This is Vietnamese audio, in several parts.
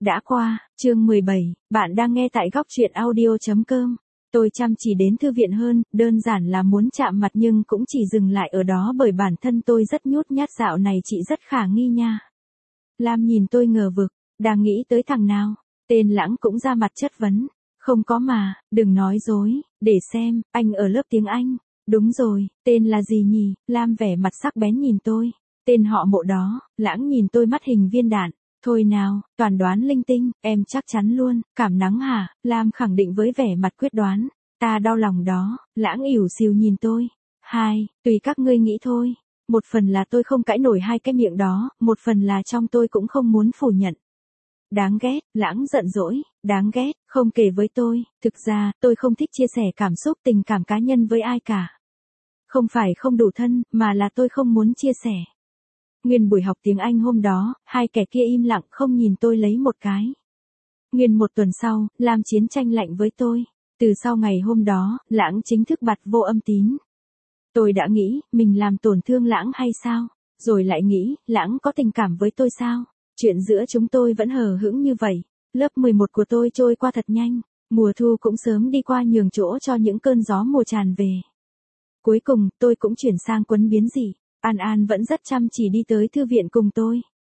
Đã qua, chương 17, bạn đang nghe tại góc truyện audio.com. Tôi chăm chỉ đến thư viện hơn, đơn giản là muốn chạm mặt nhưng cũng chỉ dừng lại ở đó bởi bản thân tôi rất nhút nhát, dạo này chị rất khả nghi nha. Lam nhìn tôi ngờ vực, đang nghĩ tới thằng nào? Tên Lãng cũng ra mặt chất vấn. Không có mà, đừng nói dối, để xem, anh ở lớp tiếng Anh. Đúng rồi, tên là gì nhỉ? Lam vẻ mặt sắc bén nhìn tôi. Tên họ Mộ đó. Lãng nhìn tôi mắt hình viên đạn. Thôi nào, toàn đoán linh tinh, em chắc chắn luôn. Cảm nắng hả? Lam khẳng định với vẻ mặt quyết đoán. Ta đau lòng đó. Lãng ỉu xìu nhìn tôi. Tùy các ngươi nghĩ thôi. Một phần là tôi không cãi nổi hai cái miệng đó, một phần là trong tôi cũng không muốn phủ nhận. Đáng ghét, Lãng giận dỗi, đáng ghét, không kể với tôi, thực ra, tôi không thích chia sẻ cảm xúc tình cảm cá nhân với ai cả. Không phải không đủ thân, mà là tôi không muốn chia sẻ. Nguyên buổi học tiếng Anh hôm đó, hai kẻ kia im lặng không nhìn tôi lấy một cái. Nguyên một tuần sau, Lam chiến tranh lạnh với tôi. Từ sau ngày hôm đó, Lãng chính thức bặt vô âm tín. Tôi đã nghĩ, mình làm tổn thương Lãng hay sao? Rồi lại nghĩ, Lãng có tình cảm với tôi sao? Chuyện giữa chúng tôi vẫn hờ hững như vậy. Lớp 11 của tôi trôi qua thật nhanh. Mùa thu cũng sớm đi qua nhường chỗ cho những cơn gió mùa tràn về. Cuối cùng, tôi cũng chuyển sang quấn biến dị. An An vẫn rất chăm chỉ đi tới thư viện cùng tôi.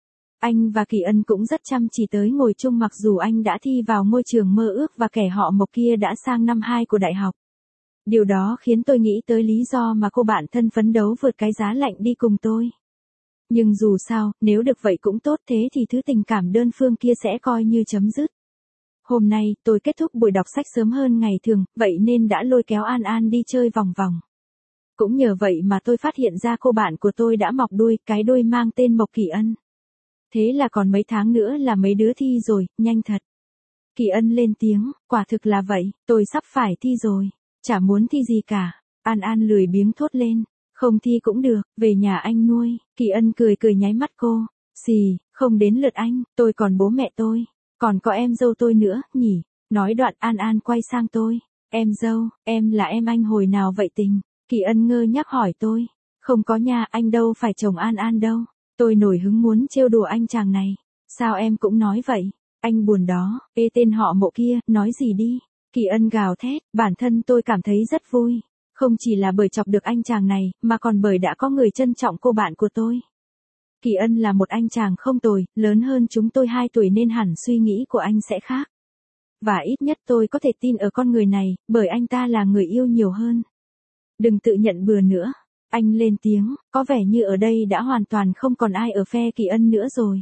Anh và Kỳ Ân cũng rất chăm chỉ tới ngồi chung mặc dù anh đã thi vào ngôi trường mơ ước và kẻ họ Mộc kia đã sang năm 2 của đại học. Điều đó khiến tôi nghĩ tới lý do mà cô bạn thân phấn đấu vượt cái giá lạnh đi cùng tôi. Nhưng dù sao, nếu được vậy cũng tốt, thế thì thứ tình cảm đơn phương kia sẽ coi như chấm dứt. Hôm nay, tôi kết thúc buổi đọc sách sớm hơn ngày thường, vậy nên đã lôi kéo An An đi chơi vòng vòng. Cũng nhờ vậy mà tôi phát hiện ra cô bạn của tôi đã mọc đuôi, cái đuôi mang tên Mộc Kỳ Ân. Thế là còn mấy tháng nữa là mấy đứa thi rồi, nhanh thật. Kỳ Ân lên tiếng, quả thực là vậy, tôi sắp phải thi rồi, chả muốn thi gì cả. An An lười biếng thốt lên, không thi cũng được, về nhà anh nuôi. Kỳ Ân cười cười nháy mắt cô, không đến lượt anh, tôi còn bố mẹ tôi, còn có em dâu tôi nữa, nhỉ. Nói đoạn An An quay sang tôi, em dâu, em là em anh hồi nào vậy tình? Kỳ Ân ngơ ngác hỏi tôi, không có nha, anh đâu phải chồng An An đâu. Tôi nổi hứng muốn trêu đùa anh chàng này, sao em cũng nói vậy? Anh buồn đó, tên họ Mộ kia, nói gì đi? Kỳ Ân gào thét, bản thân tôi cảm thấy rất vui. Không chỉ là bởi chọc được anh chàng này, mà còn bởi đã có người trân trọng cô bạn của tôi. Kỳ Ân là một anh chàng không tồi, lớn hơn chúng tôi 2 tuổi nên hẳn suy nghĩ của anh sẽ khác. Và ít nhất tôi có thể tin ở con người này, bởi anh ta là người yêu nhiều hơn. Đừng tự nhận bừa nữa. Anh lên tiếng, có vẻ như ở đây đã hoàn toàn không còn ai ở phe Kỳ Ân nữa rồi.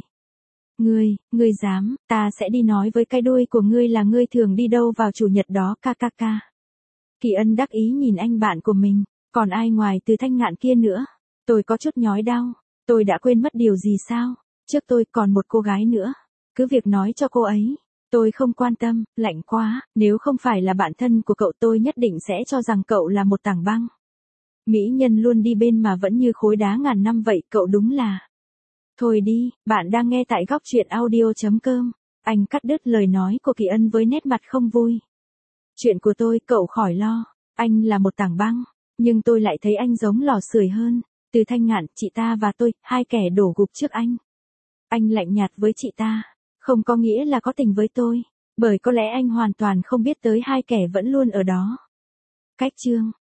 Ngươi dám, ta sẽ đi nói với cái đuôi của ngươi là ngươi thường đi đâu vào chủ nhật đó kkk. Kỳ Ân đắc ý nhìn anh bạn của mình, còn ai ngoài Từ Thanh Ngạn kia nữa. Tôi có chút nhói đau, tôi đã quên mất điều gì sao? Trước tôi còn một cô gái nữa, cứ việc nói cho cô ấy. Tôi không quan tâm, lạnh quá, nếu không phải là bạn thân của cậu tôi nhất định sẽ cho rằng cậu là một tảng băng. Mỹ nhân luôn đi bên mà vẫn như khối đá ngàn năm vậy, cậu đúng là. Thôi đi, bạn đang nghe tại góc truyện audio.com. Anh cắt đứt lời nói của Kỳ Ân với nét mặt không vui. Chuyện của tôi, cậu khỏi lo. Anh là một tảng băng, nhưng tôi lại thấy anh giống lò sưởi hơn. Từ Thanh Ngạn, chị ta và tôi, 2 kẻ đổ gục trước anh. Anh lạnh nhạt với chị ta, không có nghĩa là có tình với tôi, bởi có lẽ anh hoàn toàn không biết tới 2 kẻ vẫn luôn ở đó. Cách chương